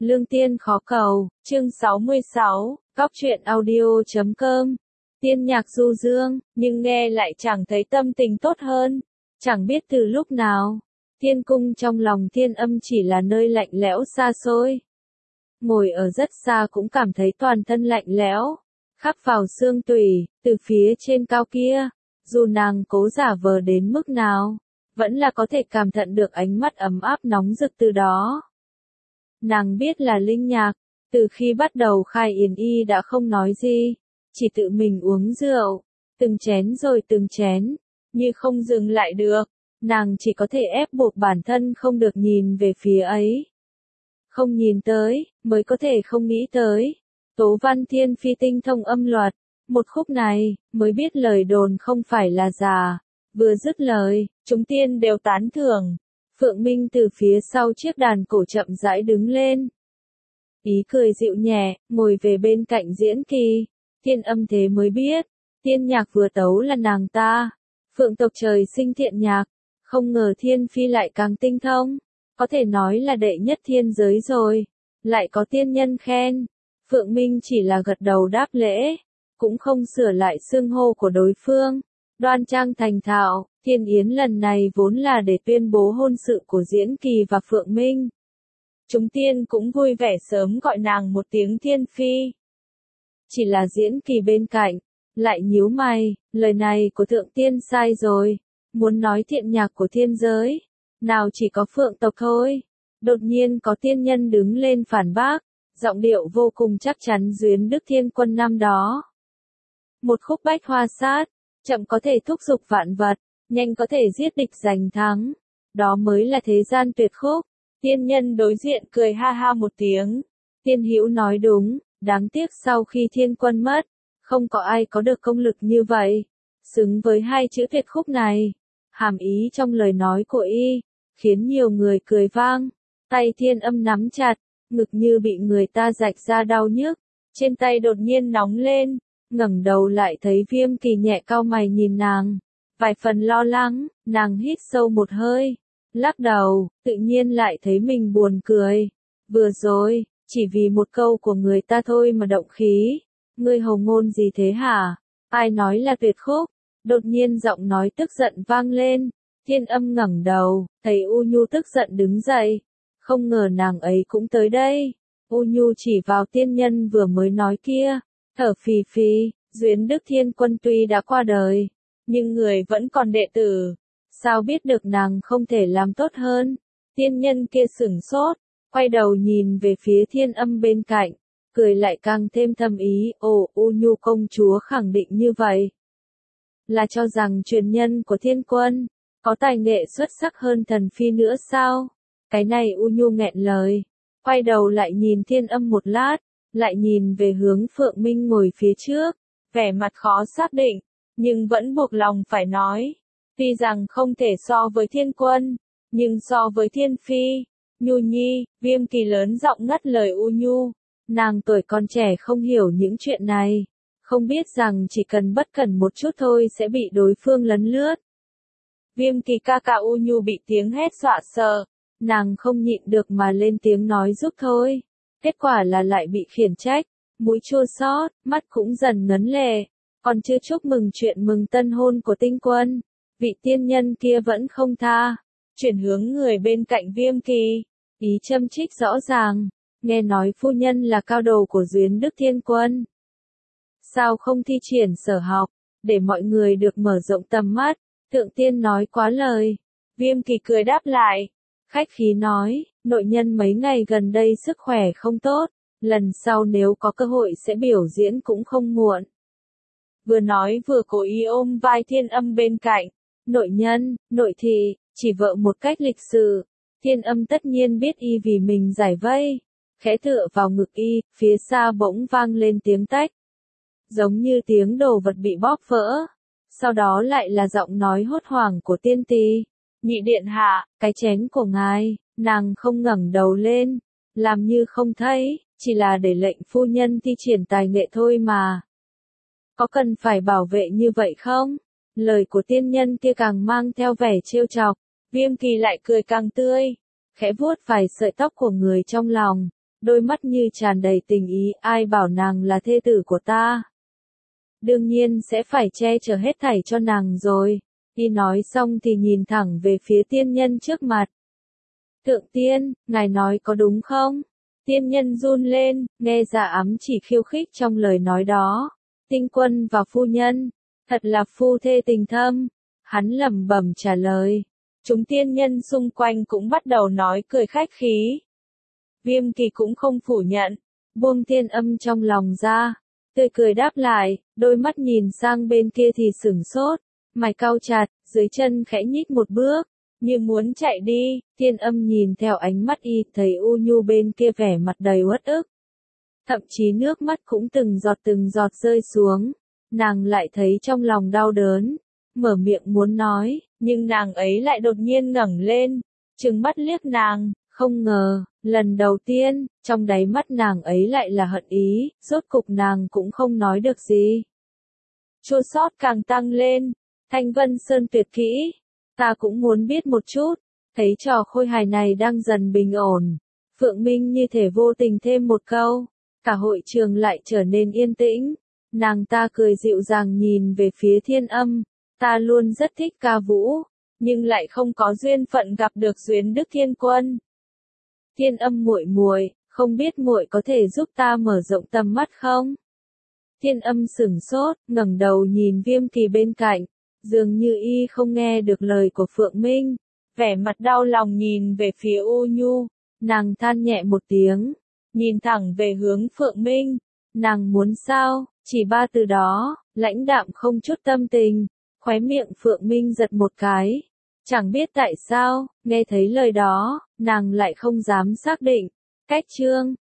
Lương tiên khó cầu, chương 66, Cóc truyện audio.com. Tiên nhạc du dương, nhưng nghe lại chẳng thấy tâm tình tốt hơn. Chẳng biết từ lúc nào, thiên cung trong lòng Thiên Âm chỉ là nơi lạnh lẽo xa xôi. Ngồi ở rất xa cũng cảm thấy toàn thân lạnh lẽo, khắc vào xương tủy, từ phía trên cao kia, dù nàng cố giả vờ đến mức nào, vẫn là có thể cảm nhận được ánh mắt ấm áp nóng rực từ đó. Nàng biết là Linh Nhạc, từ khi bắt đầu khai yến y đã không nói gì, chỉ tự mình uống rượu, từng chén rồi từng chén, như không dừng lại được, nàng chỉ có thể ép buộc bản thân không được nhìn về phía ấy. Không nhìn tới, mới có thể không nghĩ tới. Tố Văn Thiên Phi tinh thông âm luật, một khúc này, mới biết lời đồn không phải là giả. Vừa dứt lời, chúng tiên đều tán thưởng. Phượng Minh từ phía sau chiếc đàn cổ chậm rãi đứng lên. Ý cười dịu nhẹ, ngồi về bên cạnh Diễn Kỳ. Thiên Âm thế mới biết, tiên nhạc vừa tấu là nàng ta. Phượng tộc trời sinh thiện nhạc, không ngờ Thiên Phi lại càng tinh thông. Có thể nói là đệ nhất thiên giới rồi. Lại có tiên nhân khen. Phượng Minh chỉ là gật đầu đáp lễ, cũng không sửa lại xưng hô của đối phương. Đoan trang thành thạo, Thiên Yến lần này vốn là để tuyên bố hôn sự của Diễn Kỳ và Phượng Minh. Chúng tiên cũng vui vẻ sớm gọi nàng một tiếng Thiên Phi. Chỉ là Diễn Kỳ bên cạnh, lại nhíu mày, lời này của thượng tiên sai rồi, muốn nói thiện nhạc của thiên giới, nào chỉ có Phượng tộc thôi. Đột nhiên có tiên nhân đứng lên phản bác, giọng điệu vô cùng chắc chắn duyên Đức Thiên Quân năm đó. Một khúc bách hoa sát, chậm có thể thúc giục vạn vật, nhanh có thể giết địch giành thắng. Đó mới là thế gian tuyệt khúc. Tiên nhân đối diện cười ha ha một tiếng. Tiên hữu nói đúng, đáng tiếc sau khi Thiên Quân mất, không có ai có được công lực như vậy. Xứng với hai chữ tuyệt khúc này. Hàm ý trong lời nói của y, khiến nhiều người cười vang. Tay Thiên Âm nắm chặt, ngực như bị người ta rạch ra đau nhức. Trên tay đột nhiên nóng lên, ngẩng đầu lại thấy Viêm Kỳ nhẹ cau mày nhìn nàng. Vài phần lo lắng, nàng hít sâu một hơi, lắc đầu, tự nhiên lại thấy mình buồn cười. Vừa rồi, chỉ vì một câu của người ta thôi mà động khí. Ngươi hầu ngôn gì thế hả? Ai nói là tuyệt khúc? Đột nhiên giọng nói tức giận vang lên. Thiên Âm ngẩng đầu, thấy U Nhu tức giận đứng dậy. Không ngờ nàng ấy cũng tới đây. U Nhu chỉ vào tiên nhân vừa mới nói kia, thở phì phì. Duyên Đức Thiên Quân tuy đã qua đời, nhưng người vẫn còn đệ tử. Sao biết được nàng không thể làm tốt hơn? Tiên nhân kia sửng sốt, quay đầu nhìn về phía Thiên Âm bên cạnh, cười lại càng thêm thâm ý. Ồ, U Nhu công chúa khẳng định như vậy, là cho rằng truyền nhân của Thiên Quân có tài nghệ xuất sắc hơn Thần Phi nữa sao? Cái này U Nhu nghẹn lời, quay đầu lại nhìn Thiên Âm một lát, lại nhìn về hướng Phượng Minh ngồi phía trước, vẻ mặt khó xác định, nhưng vẫn buộc lòng phải nói. Tuy rằng không thể so với Thiên Quân, nhưng so với Thiên Phi, Nhu Nhi, Viêm Kỳ lớn giọng ngắt lời U Nhu. Nàng tuổi còn trẻ không hiểu những chuyện này, không biết rằng chỉ cần bất cẩn một chút thôi sẽ bị đối phương lấn lướt. Viêm Kỳ ca ca. U Nhu bị tiếng hét dọa sợ, nàng không nhịn được mà lên tiếng nói giúp thôi. Kết quả là lại bị khiển trách, mũi chua xót, mắt cũng dần ngấn lệ. Còn chưa chúc mừng chuyện mừng tân hôn của Tinh Quân, vị tiên nhân kia vẫn không tha, chuyển hướng người bên cạnh Viêm Kỳ, ý châm chích rõ ràng. Nghe nói phu nhân là cao đồ của Duyên Đức Thiên Quân, sao không thi triển sở học, để mọi người được mở rộng tầm mắt? Thượng tiên nói quá lời. Viêm Kỳ cười đáp lại, khách khí nói, nội nhân mấy ngày gần đây sức khỏe không tốt, lần sau nếu có cơ hội sẽ biểu diễn cũng không muộn. Vừa nói vừa cố ý ôm vai Thiên Âm bên cạnh. Nội nhân, nội thị, chỉ vợ một cách lịch sự. Thiên Âm tất nhiên biết y vì mình giải vây, khẽ tựa vào ngực y, phía xa bỗng vang lên tiếng tách, giống như tiếng đồ vật bị bóp vỡ. Sau đó lại là giọng nói hốt hoảng của tiên tỳ. Nhị điện hạ, cái chén của ngài. Nàng không ngẩng đầu lên, làm như không thấy, chỉ là để lệnh phu nhân thi triển tài nghệ thôi mà. Có cần phải bảo vệ như vậy không? Lời của tiên nhân kia càng mang theo vẻ trêu chọc. Viêm Kỳ lại cười càng tươi, khẽ vuốt vài sợi tóc của người trong lòng. đôi mắt như tràn đầy tình ý, ai bảo nàng là thê tử của ta. Đương nhiên sẽ phải che chở hết thảy cho nàng rồi. Y nói xong thì nhìn thẳng về phía tiên nhân trước mặt. Thượng tiên, ngài nói có đúng không? Tiên nhân run lên, nghe ra ám chỉ khiêu khích trong lời nói đó. Tinh quân và phu nhân, thật là phu thê tình thâm. Hắn lẩm bẩm trả lời. Chúng tiên nhân xung quanh cũng bắt đầu nói cười khách khí. Viêm Kỳ cũng không phủ nhận, buông Thiên Âm trong lòng ra, tươi cười đáp lại, đôi mắt nhìn sang bên kia thì sửng sốt, mày cau chặt, dưới chân khẽ nhích một bước, như muốn chạy đi. Thiên Âm nhìn theo ánh mắt y, thấy U Nhu bên kia vẻ mặt đầy uất ức. Thậm chí nước mắt cũng từng giọt rơi xuống, nàng lại thấy trong lòng đau đớn, mở miệng muốn nói, nhưng nàng ấy lại đột nhiên ngẩng lên, trừng mắt liếc nàng, không ngờ, lần đầu tiên, trong đáy mắt nàng ấy lại là hận ý, rốt cục nàng cũng không nói được gì. Chua xót càng tăng lên, Thanh Vân Sơn tuyệt kỹ, ta cũng muốn biết một chút, thấy trò khôi hài này đang dần bình ổn. Phượng Minh như thể vô tình thêm một câu, cả hội trường lại trở nên yên tĩnh, nàng ta cười dịu dàng nhìn về phía Thiên Âm, ta luôn rất thích ca vũ, nhưng lại không có duyên phận gặp được Duyến Đức Thiên Quân. Thiên Âm muội muội, không biết muội có thể giúp ta mở rộng tầm mắt không? Thiên Âm sửng sốt, ngẩng đầu nhìn Viêm Kỳ bên cạnh, dường như y không nghe được lời của Phượng Minh, vẻ mặt đau lòng nhìn về phía U Nhu, nàng than nhẹ một tiếng, nhìn thẳng về hướng Phượng Minh, nàng muốn sao? Chỉ ba từ đó, lãnh đạm không chút tâm tình, khóe miệng Phượng Minh giật một cái. Chẳng biết tại sao, nghe thấy lời đó, nàng lại không dám xác định. Cách chương